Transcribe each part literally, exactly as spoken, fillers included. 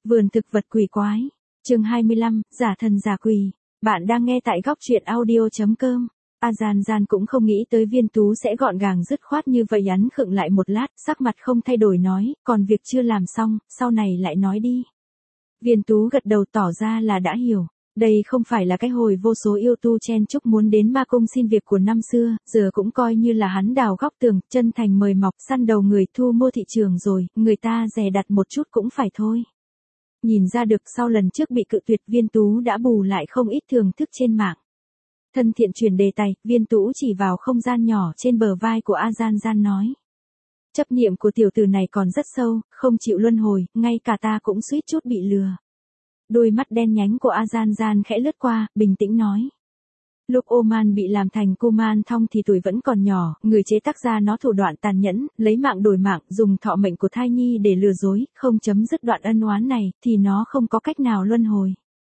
Vườn thực vật quỷ quái. Chương hai mươi lăm, giả thần giả quỷ. Bạn đang nghe tại góc truyện audio chấm com. A Gian Gian cũng không nghĩ tới Viên Tú sẽ gọn gàng dứt khoát như vậy, hắn khựng lại một lát, sắc mặt không thay đổi nói, còn việc chưa làm xong, sau này lại nói đi. Viên Tú gật đầu tỏ ra là đã hiểu. Đây không phải là cái hồi vô số yêu tu chen chúc muốn đến ma cung xin việc của năm xưa, giờ cũng coi như là hắn đào góc tường, chân thành mời mọc, săn đầu người thu mua thị trường rồi, người ta dè đặt một chút cũng phải thôi. Nhìn ra được sau lần trước bị cự tuyệt, Viên Tú đã bù lại không ít thưởng thức trên mạng. Thân thiện chuyển đề tài, Viên Tú chỉ vào không gian nhỏ trên bờ vai của A Gian Gian nói. Chấp niệm của tiểu tử này còn rất sâu, không chịu luân hồi, ngay cả ta cũng suýt chút bị lừa. Đôi mắt đen nhánh của A Gian Gian khẽ lướt qua, bình tĩnh nói. Lúc Oman bị làm thành Kuman Thong thì tuổi vẫn còn nhỏ, người chế tác ra nó thủ đoạn tàn nhẫn, lấy mạng đổi mạng, dùng thọ mệnh của thai nhi để lừa dối, không chấm dứt đoạn ân oán này, thì nó không có cách nào luân hồi.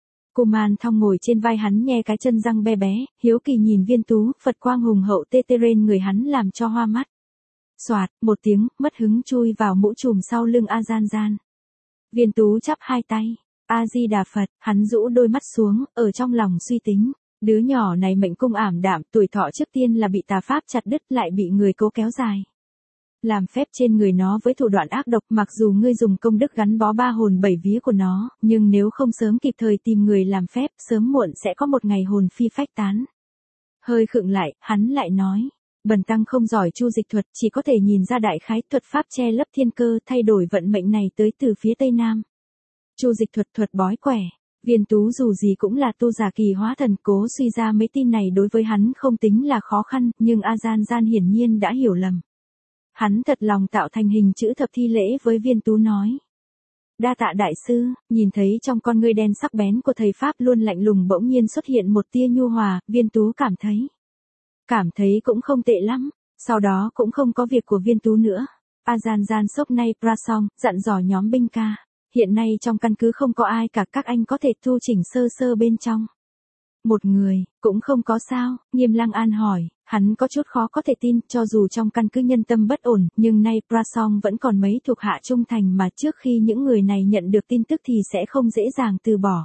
Kuman Thong ngồi trên vai hắn nhe cái chân răng be bé, hiếu kỳ nhìn Viên Tú, Phật quang hùng hậu tê tê rên người hắn làm cho hoa mắt. Soạt, một tiếng, mất hứng chui vào mũ trùm sau lưng A Gian Gian. Viên Tú chắp hai tay. A-di-đà Phật, hắn rũ đôi mắt xuống, ở trong lòng suy tính. Đứa nhỏ này mệnh cung ảm đạm, tuổi thọ trước tiên là bị tà pháp chặt đứt, lại bị người cố kéo dài. Làm phép trên người nó với thủ đoạn ác độc, mặc dù ngươi dùng công đức gắn bó ba hồn bảy vía của nó, nhưng nếu không sớm kịp thời tìm người làm phép, sớm muộn sẽ có một ngày hồn phi phách tán. Hơi khựng lại, hắn lại nói. Bần tăng không giỏi chu dịch thuật, chỉ có thể nhìn ra đại khái thuật pháp che lấp thiên cơ, thay đổi vận mệnh này tới từ phía Tây Nam. Chu dịch thuật thuật bói quẻ. Viên Tú dù gì cũng là tu giả kỳ hóa thần, cố suy ra mấy tin này đối với hắn không tính là khó khăn, nhưng A Gian Gian hiển nhiên đã hiểu lầm. Hắn thật lòng tạo thành hình chữ thập thi lễ với Viên Tú nói. Đa tạ đại sư, nhìn thấy trong con ngươi đen sắc bén của thầy Pháp luôn lạnh lùng bỗng nhiên xuất hiện một tia nhu hòa, Viên Tú cảm thấy. Cảm thấy cũng không tệ lắm, sau đó cũng không có việc của Viên Tú nữa. A Gian Gian sốc nay Prasong, dặn dò nhóm binh ca. Hiện nay trong căn cứ không có ai cả, các anh có thể thu chỉnh sơ sơ bên trong. Một người, cũng không có sao, Nghiêm Lăng An hỏi, hắn có chút khó có thể tin, cho dù trong căn cứ nhân tâm bất ổn, nhưng nay Prasong vẫn còn mấy thuộc hạ trung thành mà trước khi những người này nhận được tin tức thì sẽ không dễ dàng từ bỏ.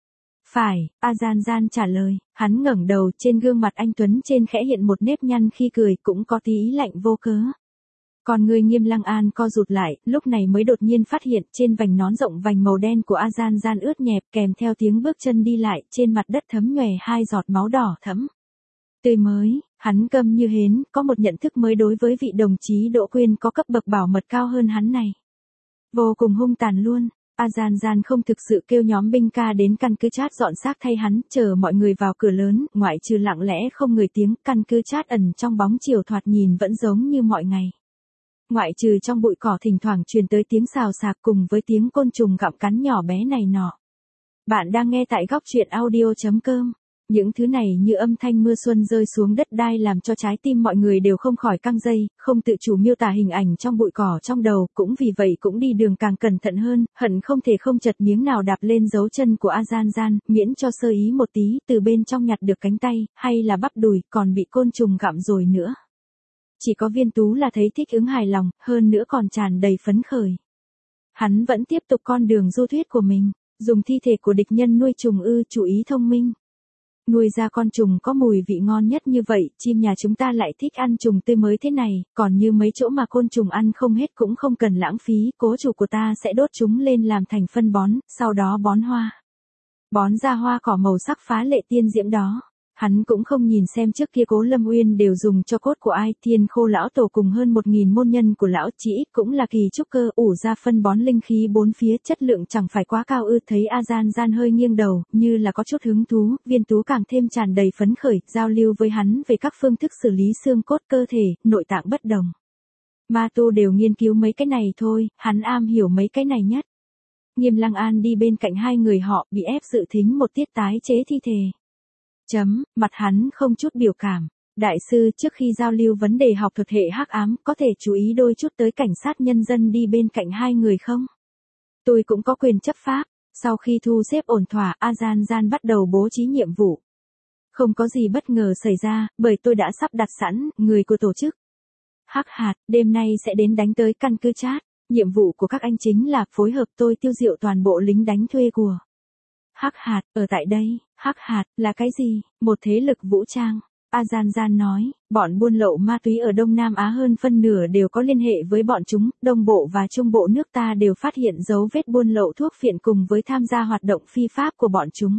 Phải, A Gian Gian trả lời, hắn ngẩng đầu, trên gương mặt anh tuấn trên khẽ hiện một nếp nhăn khi cười, cũng có tí ý lạnh vô cớ. Còn người Nghiêm Lăng An co rụt lại, lúc này mới đột nhiên phát hiện trên vành nón rộng vành màu đen của A Gian Gian ướt nhẹp, kèm theo tiếng bước chân đi lại, trên mặt đất thấm nhòe hai giọt máu đỏ thẫm. Tươi mới, hắn câm như hến, có một nhận thức mới đối với vị đồng chí Đỗ Quyên có cấp bậc bảo mật cao hơn hắn này. Vô cùng hung tàn luôn. A Gian Gian không thực sự kêu nhóm binh ca đến căn cứ Chát dọn xác thay hắn, chờ mọi người vào cửa lớn, ngoại trừ lặng lẽ không người tiếng, căn cứ Chát ẩn trong bóng chiều thoạt nhìn vẫn giống như mọi ngày. Ngoại trừ trong bụi cỏ thỉnh thoảng truyền tới tiếng xào xạc cùng với tiếng côn trùng gặm cắn nhỏ bé này nọ. Bạn đang nghe tại góc truyện audio chấm com. Những thứ này như âm thanh mưa xuân rơi xuống đất đai làm cho trái tim mọi người đều không khỏi căng dây, không tự chủ miêu tả hình ảnh trong bụi cỏ trong đầu, cũng vì vậy cũng đi đường càng cẩn thận hơn, hận không thể không chật miếng nào đạp lên dấu chân của A Gian Gian, miễn cho sơ ý một tí, từ bên trong nhặt được cánh tay, hay là bắp đùi, còn bị côn trùng gặm rồi nữa. Chỉ có Viên Tú là thấy thích ứng hài lòng, hơn nữa còn tràn đầy phấn khởi. Hắn vẫn tiếp tục con đường du thuyết của mình, dùng thi thể của địch nhân nuôi trùng ư, chú ý thông minh. Nuôi ra con trùng có mùi vị ngon nhất như vậy, chim nhà chúng ta lại thích ăn trùng tươi mới thế này, còn như mấy chỗ mà côn trùng ăn không hết cũng không cần lãng phí, cố chủ của ta sẽ đốt chúng lên làm thành phân bón, sau đó bón hoa. Bón ra hoa cỏ màu sắc phá lệ tiên diễm đó. Hắn cũng không nhìn xem trước kia Cố Lâm Uyên đều dùng cho cốt của ai, Thiên Khô lão tổ cùng hơn một nghìn môn nhân của lão chỉ ít cũng là kỳ trúc cơ, ủ ra phân bón linh khí bốn phía, chất lượng chẳng phải quá cao ư. Thấy A Gian Gian hơi nghiêng đầu, như là có chút hứng thú, Viên Tú càng thêm tràn đầy phấn khởi, giao lưu với hắn về các phương thức xử lý xương cốt cơ thể, nội tạng bất đồng. Ma tu đều nghiên cứu mấy cái này thôi, hắn am hiểu mấy cái này nhất. Nghiêm Lăng An đi bên cạnh hai người họ, bị ép dự thính một tiết tái chế thi thể. Chấm, mặt hắn không chút biểu cảm. Đại sư, trước khi giao lưu vấn đề học thuật hệ hắc ám, có thể chú ý đôi chút tới cảnh sát nhân dân đi bên cạnh hai người không? Tôi cũng có quyền chấp pháp. Sau khi thu xếp ổn thỏa, A Gian Gian bắt đầu bố trí nhiệm vụ. Không có gì bất ngờ xảy ra, bởi tôi đã sắp đặt sẵn, người của tổ chức Hắc Hạt, đêm nay sẽ đến đánh tới căn cứ Chát. Nhiệm vụ của các anh chính là phối hợp tôi tiêu diệt toàn bộ lính đánh thuê của Hắc Hạt. Ở tại đây, Hắc Hạt là cái gì? Một thế lực vũ trang. Azan nói, bọn buôn lậu ma túy ở Đông Nam Á hơn phân nửa đều có liên hệ với bọn chúng, Đông Bộ và Trung Bộ nước ta đều phát hiện dấu vết buôn lậu thuốc phiện cùng với tham gia hoạt động phi pháp của bọn chúng.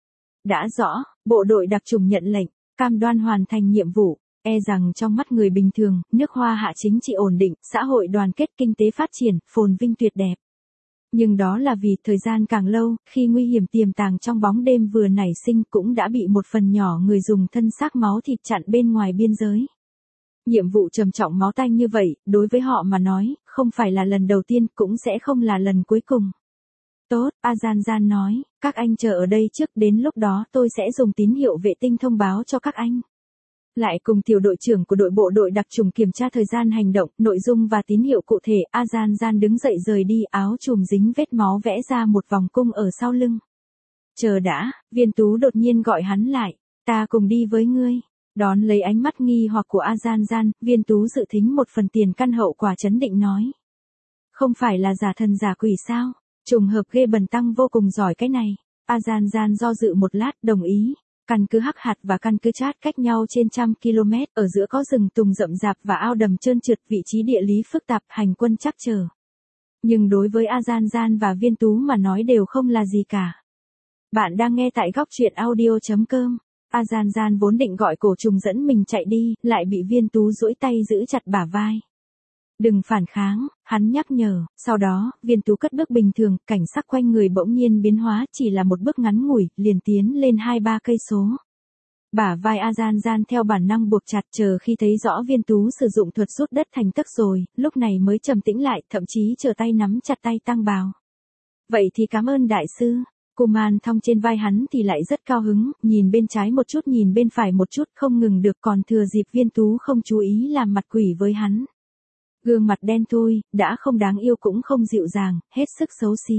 Đã rõ, bộ đội đặc chủng nhận lệnh, cam đoan hoàn thành nhiệm vụ, e rằng trong mắt người bình thường, nước Hoa Hạ chính trị ổn định, xã hội đoàn kết, kinh tế phát triển, phồn vinh tuyệt đẹp. Nhưng đó là vì thời gian càng lâu, khi nguy hiểm tiềm tàng trong bóng đêm vừa nảy sinh cũng đã bị một phần nhỏ người dùng thân xác máu thịt chặn bên ngoài biên giới. Nhiệm vụ trầm trọng máu tanh như vậy, đối với họ mà nói, không phải là lần đầu tiên, cũng sẽ không là lần cuối cùng. Tốt, Azan nói, các anh chờ ở đây trước, đến lúc đó tôi sẽ dùng tín hiệu vệ tinh thông báo cho các anh. Lại cùng tiểu đội trưởng của đội bộ đội đặc trùng kiểm tra thời gian hành động, nội dung và tín hiệu cụ thể. Azan đứng dậy rời đi, áo trùm dính vết máu vẽ ra một vòng cung ở sau lưng. Chờ đã, Viên Tú đột nhiên gọi hắn lại, ta cùng đi với ngươi. Đón lấy ánh mắt nghi hoặc của Azan, Viên Tú dự thính một phần tiền căn hậu quả chấn định nói. Không phải là giả thần giả quỷ sao? Trùng hợp ghê bần tăng vô cùng giỏi cái này. Azan do dự một lát, đồng ý. Căn cứ Hắc Hạt và căn cứ Chát cách nhau trên trăm km, ở giữa có rừng tùng rậm rạp và ao đầm trơn trượt, vị trí địa lý phức tạp, hành quân chắc trở. Nhưng đối với Azan và Viên Tú mà nói đều không là gì cả. Bạn đang nghe tại góc truyện audio chấm com. Azan vốn định gọi cổ trùng dẫn mình chạy đi, lại bị Viên Tú duỗi tay giữ chặt bả vai. Đừng phản kháng, hắn nhắc nhở, sau đó, Viên Tú cất bước bình thường, cảnh sắc quanh người bỗng nhiên biến hóa, chỉ là một bước ngắn ngủi, liền tiến lên hai ba cây số. Bả vai Azan theo bản năng buộc chặt, chờ khi thấy rõ Viên Tú sử dụng thuật rút đất thành tấc rồi, lúc này mới trầm tĩnh lại, thậm chí chờ tay nắm chặt tay Tăng Bào. Vậy thì cảm ơn đại sư. Kuman thong trên vai hắn thì lại rất cao hứng, nhìn bên trái một chút nhìn bên phải một chút, không ngừng được, còn thừa dịp Viên Tú không chú ý làm mặt quỷ với hắn. Gương mặt đen thui, đã không đáng yêu cũng không dịu dàng, hết sức xấu xí.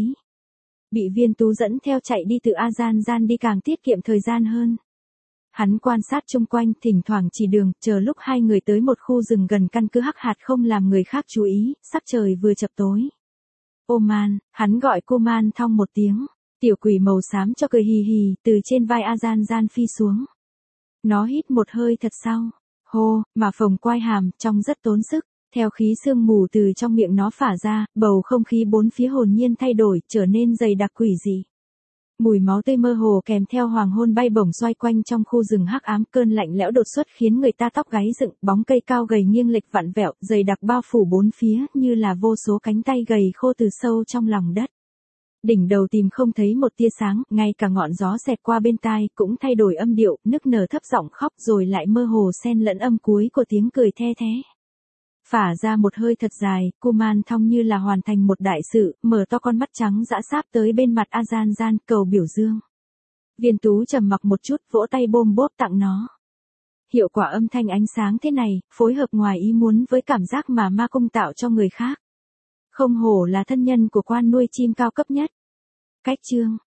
Bị Viên Tú dẫn theo chạy đi từ Azan đi càng tiết kiệm thời gian hơn. Hắn quan sát chung quanh, thỉnh thoảng chỉ đường, chờ lúc hai người tới một khu rừng gần căn cứ Hắc Hạt không làm người khác chú ý, sắc trời vừa chập tối. Oman, hắn gọi Kuman thong một tiếng, tiểu quỷ màu xám cho cười hì hì, từ trên vai Azan phi xuống. Nó hít một hơi thật sâu, hô, mà phồng quai hàm, trông rất tốn sức. Theo khí sương mù từ trong miệng nó phả ra, bầu không khí bốn phía hồn nhiên thay đổi, trở nên dày đặc quỷ dị. Mùi máu tươi mơ hồ kèm theo hoàng hôn bay bổng xoay quanh trong khu rừng hắc ám, cơn lạnh lẽo đột xuất khiến người ta tóc gáy dựng, bóng cây cao gầy nghiêng lệch vặn vẹo, dày đặc bao phủ bốn phía, như là vô số cánh tay gầy khô từ sâu trong lòng đất. Đỉnh đầu tìm không thấy một tia sáng, ngay cả ngọn gió xẹt qua bên tai cũng thay đổi âm điệu, nức nở thấp giọng khóc rồi lại mơ hồ xen lẫn âm cuối của tiếng cười the thé. Phả ra một hơi thật dài, Kuman thong như là hoàn thành một đại sự, mở to con mắt trắng dã sáp tới bên mặt Azan cầu biểu dương. Viên Tú trầm mặc một chút, vỗ tay bôm bốp tặng nó. Hiệu quả âm thanh ánh sáng thế này, phối hợp ngoài ý muốn với cảm giác mà ma cung tạo cho người khác. Không hổ là thân nhân của quan nuôi chim cao cấp nhất. Cách chương